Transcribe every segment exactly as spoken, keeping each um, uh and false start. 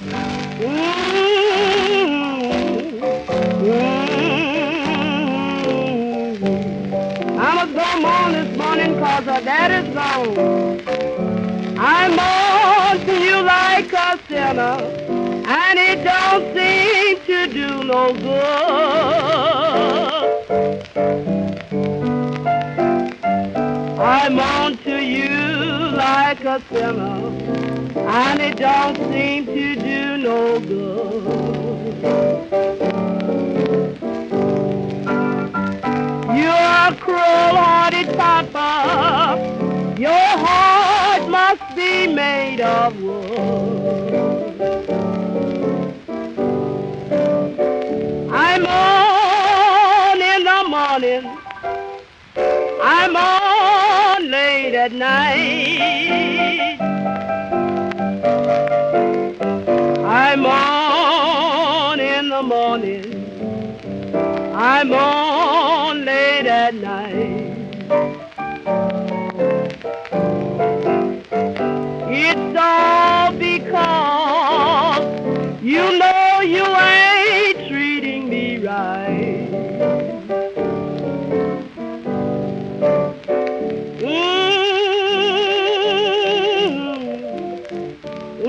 Mm, mm. I must go on this morning 'cause her daddy's gone. I'm on to you like a sinner, and it don't seem to do no good. I'm on to you like a sinner, and it don't seem to do no good. You're a cruel-hearted papa. Your heart must be made of wood. I'm on in the morning. I'm on late at night. I'm on in the morning. I'm on late at night. It's all because you know you ain't treating me right. Mm,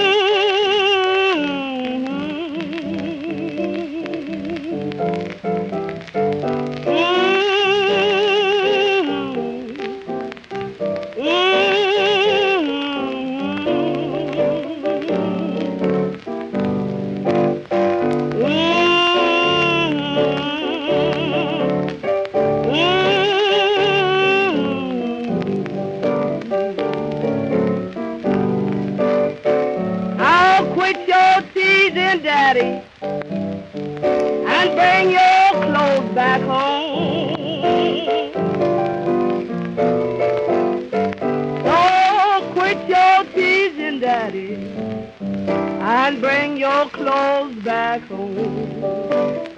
I'll quit your teasing, Daddy, and bring your clothes back home. So quit your teasing, Daddy, and bring your clothes back home.